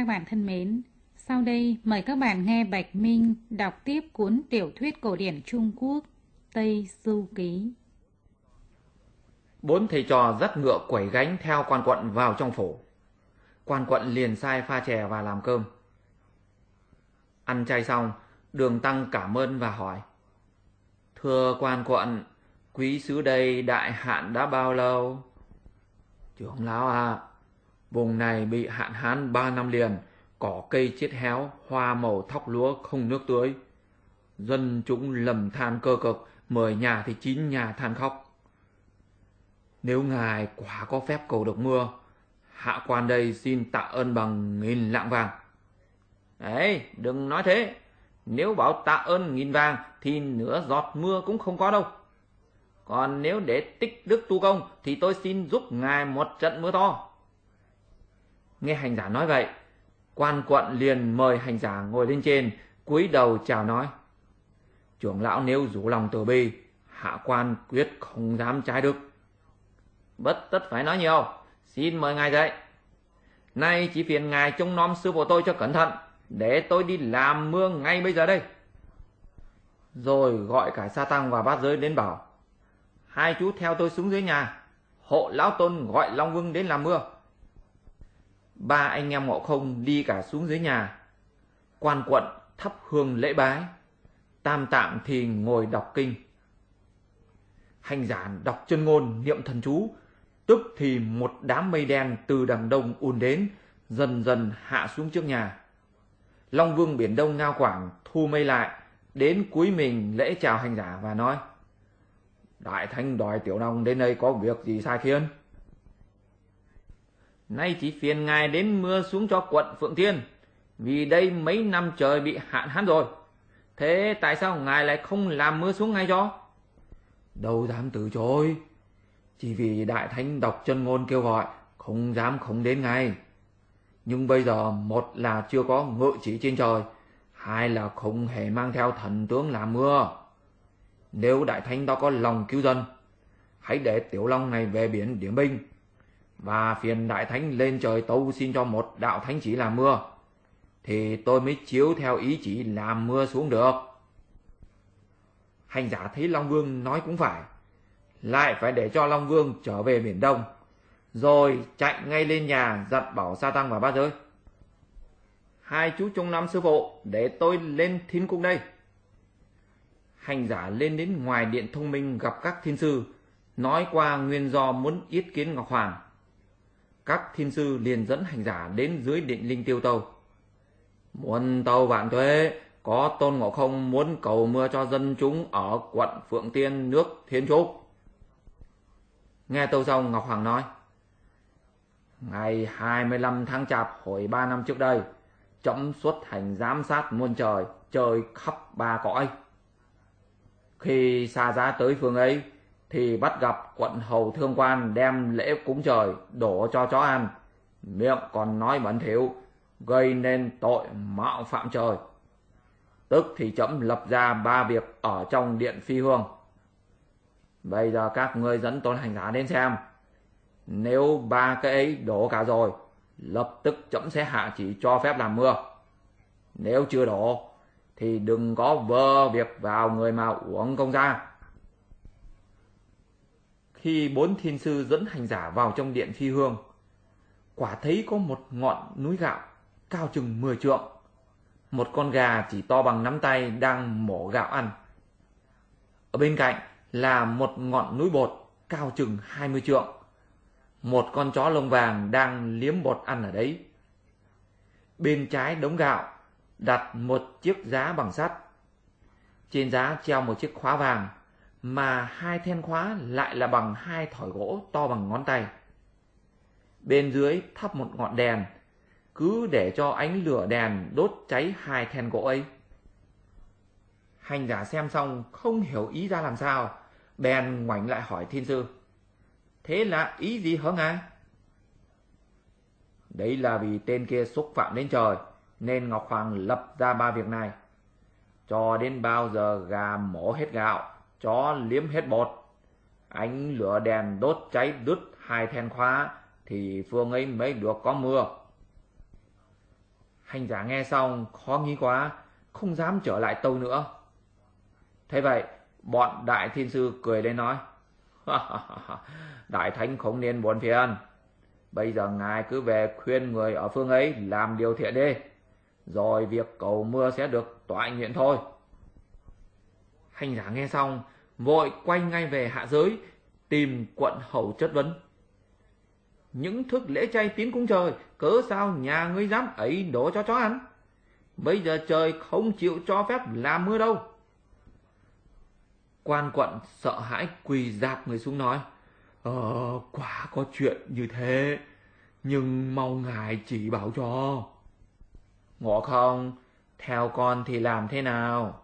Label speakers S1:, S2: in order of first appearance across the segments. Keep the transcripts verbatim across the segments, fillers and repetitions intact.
S1: các bạn thân mến, sau đây mời các bạn nghe Bạch Minh đọc tiếp cuốn tiểu thuyết cổ điển Trung Quốc Tây Du Ký.
S2: Bốn thầy trò dắt ngựa quẩy gánh theo quan quận vào trong phủ. Quan quận liền sai pha chè và làm cơm. Ăn chay xong, Đường Tăng cảm ơn và hỏi: Thưa quan quận, quý sứ đây đại hạn đã bao lâu? Trưởng lão à, vùng này bị hạn hán ba năm liền, cỏ cây chết héo, hoa màu thóc lúa không nước tưới. Dân chúng lầm than cơ cực, mười nhà thì chín nhà than khóc. Nếu ngài quả có phép cầu được mưa, hạ quan đây xin tạ ơn bằng nghìn lạng vàng. Đấy, đừng nói thế. Nếu bảo tạ ơn nghìn vàng thì nửa giọt mưa cũng không có đâu. Còn nếu để tích đức tu công thì tôi xin giúp ngài một trận mưa to. Nghe hành giả nói vậy, quan quận liền mời hành giả ngồi lên trên, cúi đầu chào nói: Trưởng lão nếu rủ lòng từ bi, hạ quan quyết không dám trái đức. Bất tất phải nói nhiều, xin mời ngài dậy. Nay chỉ phiền ngài trông nom sư phụ tôi cho cẩn thận, để tôi đi làm mưa ngay bây giờ đây. Rồi gọi cả Sa Tăng và Bát Giới đến bảo: Hai chú theo tôi xuống dưới nhà, hộ lão tôn gọi Long Vương đến làm mưa. Ba anh em Ngộ Không đi cả xuống dưới nhà. Quan quận thắp hương lễ bái, Tam Tạng thì ngồi đọc kinh. Hành giả đọc chân ngôn niệm thần chú, tức thì một đám mây đen từ đằng đông ùn đến, dần dần hạ xuống trước nhà. Long Vương biển Đông Ngao Quảng thu mây lại, đến cúi mình lễ chào hành giả và nói: Đại Thánh đòi Tiểu Long đến đây có việc gì sai khiến? Nay chỉ phiền ngài đến mưa xuống cho quận Phượng Thiên, vì đây mấy năm trời bị hạn hán rồi. Thế tại sao ngài lại không làm mưa xuống ngay cho? Đâu dám từ chối, chỉ vì Đại Thánh đọc chân ngôn kêu gọi, không dám không đến ngay. Nhưng bây giờ một là chưa có ngự chỉ trên trời, hai là không hề mang theo thần tướng làm mưa. Nếu Đại Thánh đó có lòng cứu dân, hãy để Tiểu Long này về biển điểm binh, và phiền Đại Thánh lên trời tâu xin cho một đạo thánh chỉ làm mưa, thì tôi mới chiếu theo ý chỉ làm mưa xuống được. Hành giả thấy Long Vương nói cũng phải, lại phải để cho Long Vương trở về biển Đông, rồi chạy ngay lên nhà dặn bảo Sa Tăng và Bát Giới: Hai chú trông nom sư phụ, để tôi lên thiên cung đây. Hành giả lên đến ngoài điện thông minh gặp các thiên sư, nói qua nguyên do muốn yết kiến Ngọc Hoàng. Các thiên sư liền dẫn hành giả đến dưới điện linh tiêu tâu. Muôn tâu vạn tuế, có Tôn Ngộ Không muốn cầu mưa cho dân chúng ở quận Phượng Tiên nước Thiên Trúc. Nghe tâu xong, Ngọc Hoàng nói: Ngày hai mươi lăm tháng Chạp hồi ba năm trước đây, trẫm xuất hành giám sát muôn trời, chơi khắp ba cõi. Khi xa giá tới phương ấy, thì bắt gặp quận hầu Thương Quan đem lễ cúng trời đổ cho chó ăn, miệng còn nói bẩn thỉu, gây nên tội mạo phạm trời. Tức thì trẫm lập ra ba việc ở trong điện Phi Hương. Bây giờ các ngươi dẫn Tôn hành giả đến xem. Nếu ba cái ấy đổ cả rồi, lập tức trẫm sẽ hạ chỉ cho phép làm mưa. Nếu chưa đổ thì đừng có vơ việc vào người mà uổng công ra. Khi bốn thiên sư dẫn hành giả vào trong điện Phi Hương, quả thấy có một ngọn núi gạo cao chừng mười trượng. Một con gà chỉ to bằng nắm tay đang mổ gạo ăn. Ở bên cạnh là một ngọn núi bột cao chừng hai mươi trượng. Một con chó lông vàng đang liếm bột ăn ở đấy. Bên trái đống gạo đặt một chiếc giá bằng sắt. Trên giá treo một chiếc khóa vàng, mà hai then khóa lại là bằng hai thỏi gỗ to bằng ngón tay. Bên dưới thắp một ngọn đèn, cứ để cho ánh lửa đèn đốt cháy hai then gỗ ấy. Hành giả xem xong không hiểu ý ra làm sao, bèn ngoảnh lại hỏi thiên sư: Thế là ý gì hả ngài? Đấy là vì tên kia xúc phạm đến trời, nên Ngọc Hoàng lập ra ba việc này. Cho đến bao giờ gà mổ hết gạo, chó liếm hết bột, ánh lửa đèn đốt cháy đứt hai then khóa, thì phương ấy mới được có mưa. Hành giả nghe xong khó nghĩ quá, không dám trở lại tâu nữa. Thế vậy, bọn đại thiên sư cười lên nói: Đại thánh không nên buồn phiền. Bây giờ ngài cứ về khuyên người ở phương ấy làm điều thiện đi, rồi việc cầu mưa sẽ được toại nguyện thôi. Hành giả nghe xong, vội quay ngay về hạ giới, tìm quận hầu chất vấn: Những thức lễ chay tiến cúng trời, cớ sao nhà ngươi dám ấy đổ cho chó ăn? Bây giờ trời không chịu cho phép làm mưa đâu. Quan quận sợ hãi quỳ rạp người xuống nói: Ờ, quả có chuyện như thế, nhưng mong ngài chỉ bảo cho. Ngộ không, theo con thì làm thế nào?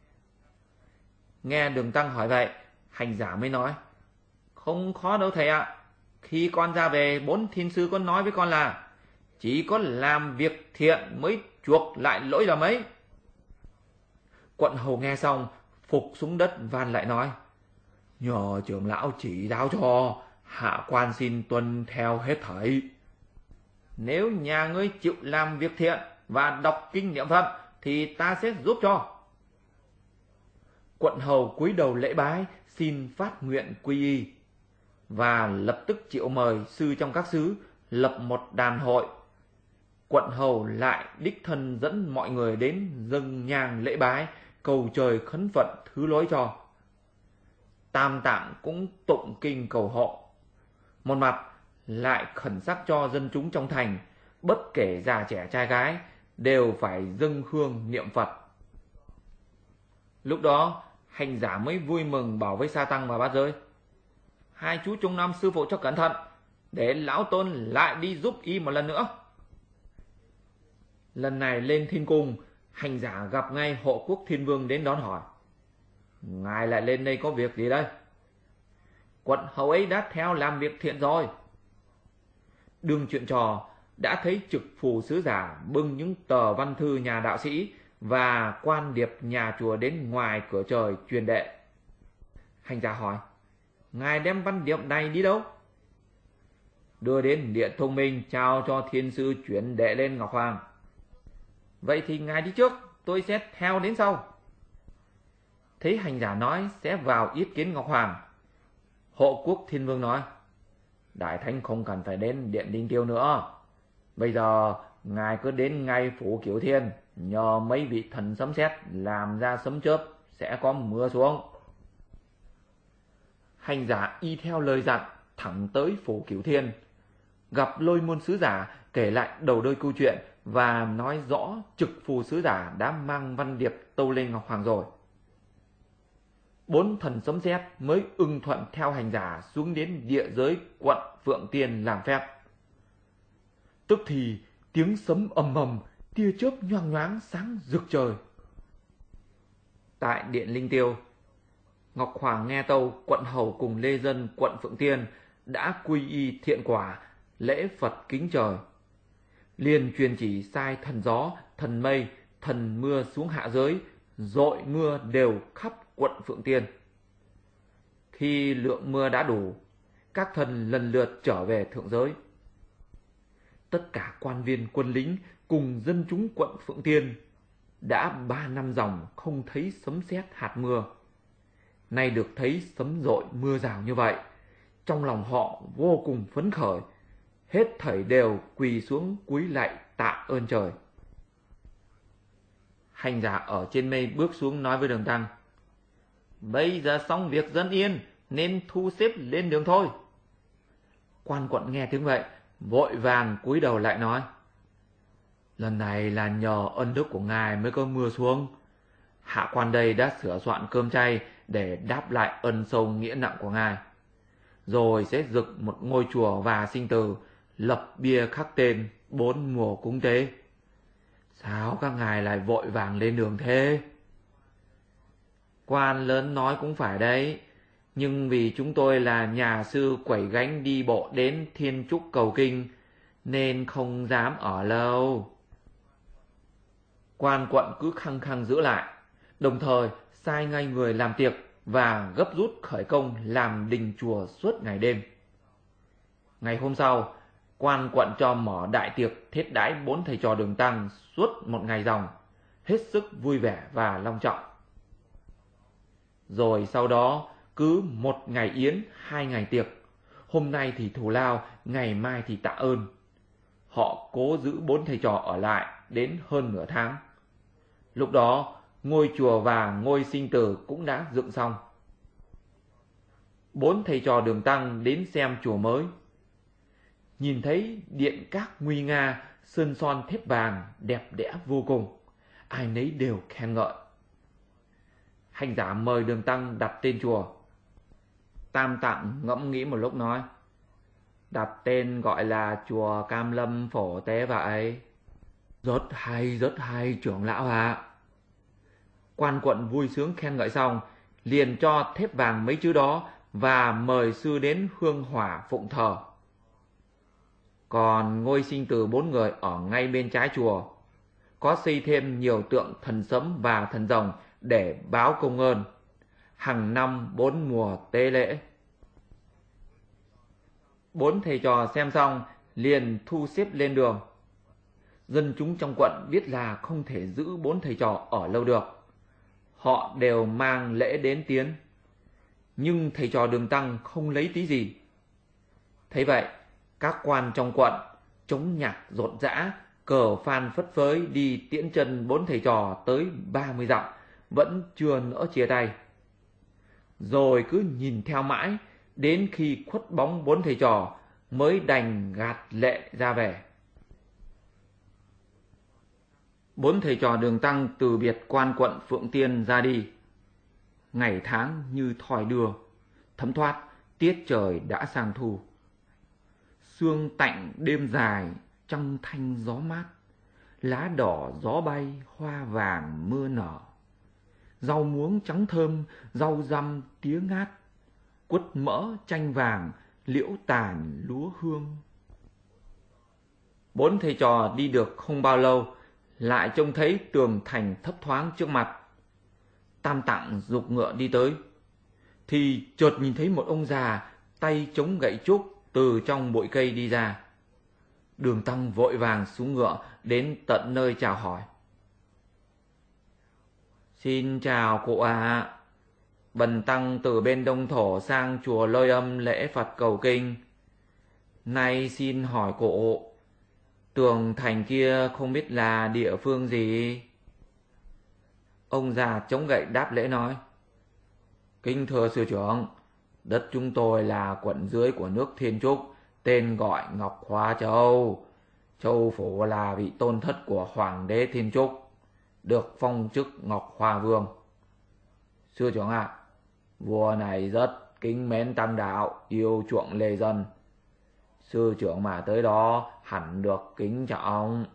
S2: Nghe Đường Tăng hỏi vậy, hành giả mới nói: Không khó đâu thầy ạ. Khi con ra về, bốn thiên sư có nói với con là chỉ có làm việc thiện mới chuộc lại lỗi lầm ấy. Quận hầu nghe xong, phục xuống đất van lại nói: Nhờ trưởng lão chỉ giáo cho, hạ quan xin tuân theo hết thảy. Nếu nhà ngươi chịu làm việc thiện và đọc kinh niệm Phật thì ta sẽ giúp cho. Quận hầu cúi đầu lễ bái, xin phát nguyện quy y, và lập tức triệu mời sư trong các xứ lập một đàn hội. Quận hầu lại đích thân dẫn mọi người đến dâng nhang lễ bái, cầu trời khấn Phật thứ lỗi cho. Tam Tạng cũng tụng kinh cầu hộ. Một mặt lại khẩn sắc cho dân chúng trong thành, bất kể già trẻ trai gái, đều phải dâng hương niệm Phật. Lúc đó hành giả mới vui mừng bảo với Sa Tăng và Bát Giới: Hai chú trông nom sư phụ cho cẩn thận, để lão tôn lại đi giúp y một lần nữa. Lần này lên thiên cung, hành giả gặp ngay Hộ Quốc Thiên Vương đến đón hỏi: Ngài lại lên đây có việc gì đây? Quận hầu ấy đã theo làm việc thiện rồi. Đương chuyện trò, đã thấy trực phù sứ giả bưng những tờ văn thư nhà đạo sĩ và quan điệp nhà chùa đến ngoài cửa trời truyền đệ. Hành giả hỏi: Ngài đem văn điệp này đi đâu? Đưa đến Điện Thông Minh, trao cho thiên sư chuyển đệ lên Ngọc Hoàng. Vậy thì ngài đi trước, tôi sẽ theo đến sau. Thấy hành giả nói sẽ vào yết kiến Ngọc Hoàng, Hộ Quốc Thiên Vương nói: Đại thánh không cần phải đến Điện Linh Tiêu nữa. Bây giờ ngài cứ đến ngay phủ Cửu Thiên, nhờ mấy vị thần sấm sét làm ra sấm chớp, sẽ có mưa xuống. Hành giả y theo lời dặn, thẳng tới phủ Cửu Thiên, gặp Lôi Môn sứ giả, kể lại đầu đuôi câu chuyện và nói rõ trực phù sứ giả đã mang văn điệp tâu lên Ngọc Hoàng rồi. Bốn thần sấm sét mới ưng thuận theo hành giả xuống đến địa giới quận Phượng Tiên làm phép. Tức thì tiếng sấm ầm ầm, tia chớp nhoáng nhoáng sáng rực trời. Tại Điện Linh Tiêu, Ngọc Hoàng nghe tâu quận hầu cùng lê dân quận Phượng Tiên đã quy y thiện quả, lễ Phật kính trời, liền truyền chỉ sai thần gió, thần mây, thần mưa xuống hạ giới, dội mưa đều khắp quận Phượng Tiên. Khi lượng mưa đã đủ, các thần lần lượt trở về thượng giới. Tất cả quan viên quân lính cùng dân chúng quận Phượng Tiên đã ba năm dòng không thấy sấm sét hạt mưa. Nay được thấy sấm dội mưa rào như vậy, trong lòng họ vô cùng phấn khởi, hết thảy đều quỳ xuống cúi lạy tạ ơn trời. Hành giả ở trên mây bước xuống nói với Đường Tăng: Bây giờ xong việc dân yên, nên thu xếp lên đường thôi. Quan quận nghe tiếng vậy, vội vàng cúi đầu lại nói: Lần này là nhờ ân đức của ngài mới có mưa xuống. Hạ quan đây đã sửa soạn cơm chay để đáp lại ân sâu nghĩa nặng của ngài, rồi sẽ dựng một ngôi chùa và sinh từ, lập bia khắc tên bốn mùa cúng tế. Sao các ngài lại vội vàng lên đường thế? Quan lớn nói cũng phải đấy, nhưng vì chúng tôi là nhà sư quẩy gánh đi bộ đến Thiên Trúc cầu kinh, nên không dám ở lâu. Quan quận cứ khăng khăng giữ lại, đồng thời sai ngay người làm tiệc và gấp rút khởi công làm đình chùa suốt ngày đêm. Ngày hôm sau, quan quận cho mở đại tiệc thiết đãi bốn thầy trò Đường Tăng suốt một ngày ròng, hết sức vui vẻ và long trọng. Rồi sau đó cứ một ngày yến, hai ngày tiệc, hôm nay thì thù lao, ngày mai thì tạ ơn. Họ cố giữ bốn thầy trò ở lại đến hơn nửa tháng. Lúc đó, ngôi chùa và ngôi sinh tử cũng đã dựng xong. Bốn thầy trò Đường Tăng đến xem chùa mới. Nhìn thấy điện các nguy nga, sơn son thép vàng, đẹp đẽ vô cùng. Ai nấy đều khen ngợi. Hành giả mời Đường Tăng đặt tên chùa. Tam Tạng ngẫm nghĩ một lúc nói: đặt tên gọi là chùa Cam Lâm Phổ Tế vậy. Rất hay, rất hay trưởng lão ạ. Quan quận vui sướng khen ngợi xong, liền cho thép vàng mấy chữ đó và mời sư đến hương hỏa phụng thờ. Còn ngôi sinh tử bốn người ở ngay bên trái chùa, có xây thêm nhiều tượng thần sấm và thần rồng để báo công ơn, hàng năm bốn mùa tế lễ. Bốn thầy trò xem xong liền thu xếp lên đường. Dân chúng trong quận biết là không thể giữ bốn thầy trò ở lâu được. Họ đều mang lễ đến tiến. Nhưng thầy trò Đường Tăng không lấy tí gì. Thấy vậy, các quan trong quận chống nhạc rộn rã, cờ phan phất phới đi tiễn chân bốn thầy trò tới ba mươi dặm, vẫn chưa nỡ chia tay. Rồi cứ nhìn theo mãi, đến khi khuất bóng bốn thầy trò mới đành gạt lệ ra về. Bốn thầy trò Đường Tăng từ biệt quan quận Phượng Tiên ra đi. Ngày tháng như thoi đưa, thấm thoát, tiết trời đã sang thu. Sương tạnh đêm dài, trăng thanh gió mát, lá đỏ gió bay, hoa vàng mưa nở. Rau muống trắng thơm, rau răm tía ngát, quất mỡ chanh vàng, liễu tàn lúa hương. Bốn thầy trò đi được không bao lâu, lại trông thấy tường thành thấp thoáng trước mặt. Tam Tạng giục ngựa đi tới, thì chợt nhìn thấy một ông già tay chống gậy trúc từ trong bụi cây đi ra. Đường Tăng vội vàng xuống ngựa đến tận nơi chào hỏi. Xin chào cụ ạ. À. Bần Tăng từ bên Đông Thổ sang chùa Lôi Âm lễ Phật cầu kinh. Nay xin hỏi cụ, tường thành kia không biết là địa phương gì? Ông già chống gậy đáp lễ nói: kính thưa sư trưởng, đất chúng tôi là quận dưới của nước Thiên Trúc, tên gọi Ngọc Hoa Châu. Châu phủ là vị tôn thất của Hoàng đế Thiên Trúc, được phong chức Ngọc Hoa Vương. Sư trưởng ạ, à, vua này rất kính mến tăng đạo, yêu chuộng lê dân. Sư trưởng mà tới đó hẳn được kính trọng.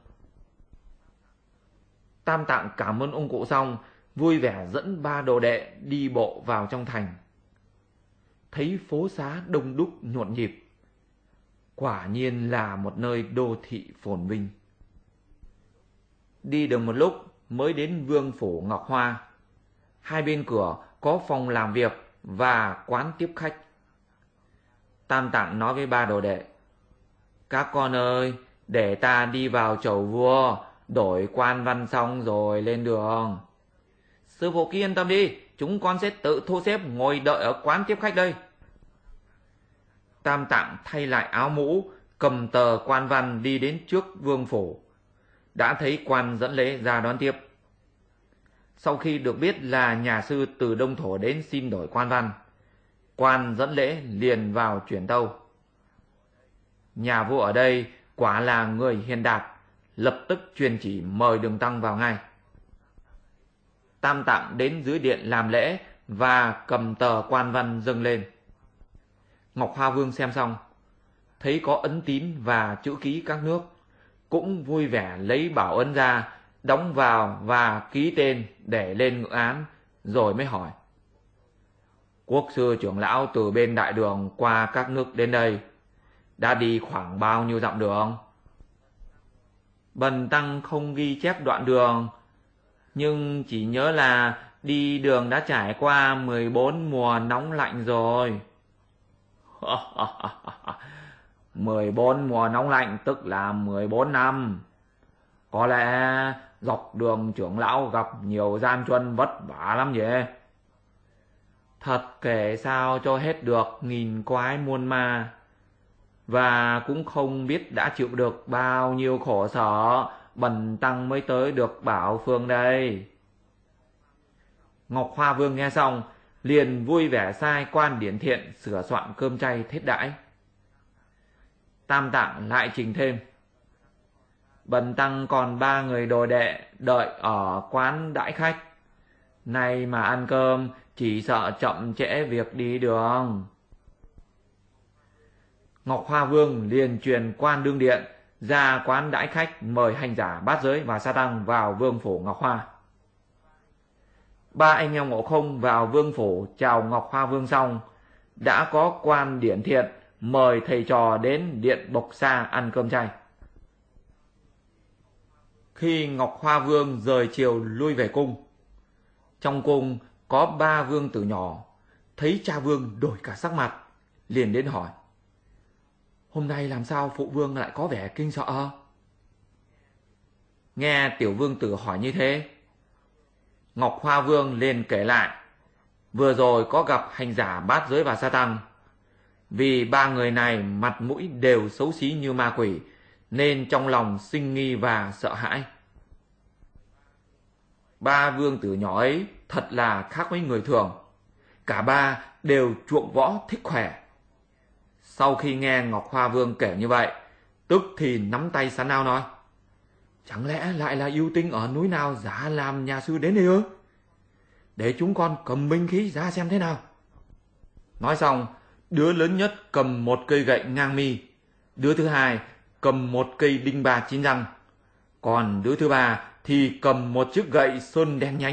S2: Tam Tạng cảm ơn ông cụ xong, vui vẻ dẫn ba đồ đệ đi bộ vào trong thành. Thấy phố xá đông đúc nhộn nhịp, quả nhiên là một nơi đô thị phồn vinh. Đi được một lúc mới đến vương phủ Ngọc Hoa. Hai bên cửa có phòng làm việc và quán tiếp khách. Tam Tạng nói với ba đồ đệ: các con ơi, để ta đi vào chầu vua, đổi quan văn xong rồi lên đường. Sư phụ cứ yên tâm đi, chúng con sẽ tự thu xếp ngồi đợi ở quán tiếp khách đây. Tam Tạng thay lại áo mũ, cầm tờ quan văn đi đến trước vương phủ. Đã thấy quan dẫn lễ ra đón tiếp. Sau khi được biết là nhà sư từ Đông Thổ đến xin đổi quan văn, quan dẫn lễ liền vào chuyển tâu. Nhà vua ở đây quả là người hiền đạt, lập tức truyền chỉ mời Đường Tăng vào ngay. Tam Tạng đến dưới điện làm lễ và cầm tờ quan văn dâng lên. Ngọc Hoa Vương xem xong, thấy có ấn tín và chữ ký các nước, cũng vui vẻ lấy bảo ấn ra, đóng vào và ký tên để lên ngự án, rồi mới hỏi: quốc sư trưởng lão từ bên đại đường qua các nước đến đây, đã đi khoảng bao nhiêu dặm đường? Bần Tăng không ghi chép đoạn đường, nhưng chỉ nhớ là đi đường đã trải qua mười bốn mùa nóng lạnh rồi. mười bốn mùa nóng lạnh tức là mười bốn năm. Có lẽ dọc đường trưởng lão gặp nhiều gian truân vất vả lắm nhỉ? Thật kể sao cho hết được nghìn quái muôn ma, và cũng không biết đã chịu được bao nhiêu khổ sở bần tăng mới tới được Bảo Phương đây. Ngọc Hoa Vương nghe xong liền vui vẻ sai quan điển thiện sửa soạn cơm chay thiết đãi. Tam Tạng lại trình thêm: bần tăng còn ba người đồ đệ đợi ở quán đãi khách, nay mà ăn cơm chỉ sợ chậm trễ việc đi đường. Ngọc Hoa Vương liền truyền quan đương điện ra quán đãi khách mời hành giả Bát Giới và Sa Tăng vào vương phủ Ngọc Hoa. Ba anh em Ngộ Không vào vương phủ chào Ngọc Hoa Vương xong, đã có quan điển thiện mời thầy trò đến điện Bộc Sa ăn cơm chay. Khi Ngọc Hoa Vương rời chiều lui về cung, trong cung có ba vương tử nhỏ, thấy cha vương đổi cả sắc mặt, liền đến hỏi: hôm nay làm sao phụ vương lại có vẻ kinh sợ? Nghe tiểu vương tử hỏi như thế, Ngọc Hoa Vương liền kể lại vừa rồi có gặp hành giả Bát Giới và Sa Tăng. Vì ba người này mặt mũi đều xấu xí như ma quỷ, nên trong lòng sinh nghi và sợ hãi. Ba vương tử nhỏ ấy thật là khác với người thường, cả ba đều chuộng võ thích khỏe. Sau khi nghe Ngọc Hoa Vương kể như vậy, tức thì nắm tay sắn ao nói: chẳng lẽ lại là yêu tinh ở núi nào giả làm nhà sư đến đây ư? Để chúng con cầm binh khí ra xem thế nào. Nói xong, đứa lớn nhất cầm một cây gậy ngang mi, đứa thứ hai cầm một cây đinh ba chín răng, còn đứa thứ ba thì cầm một chiếc gậy sơn đen nhánh.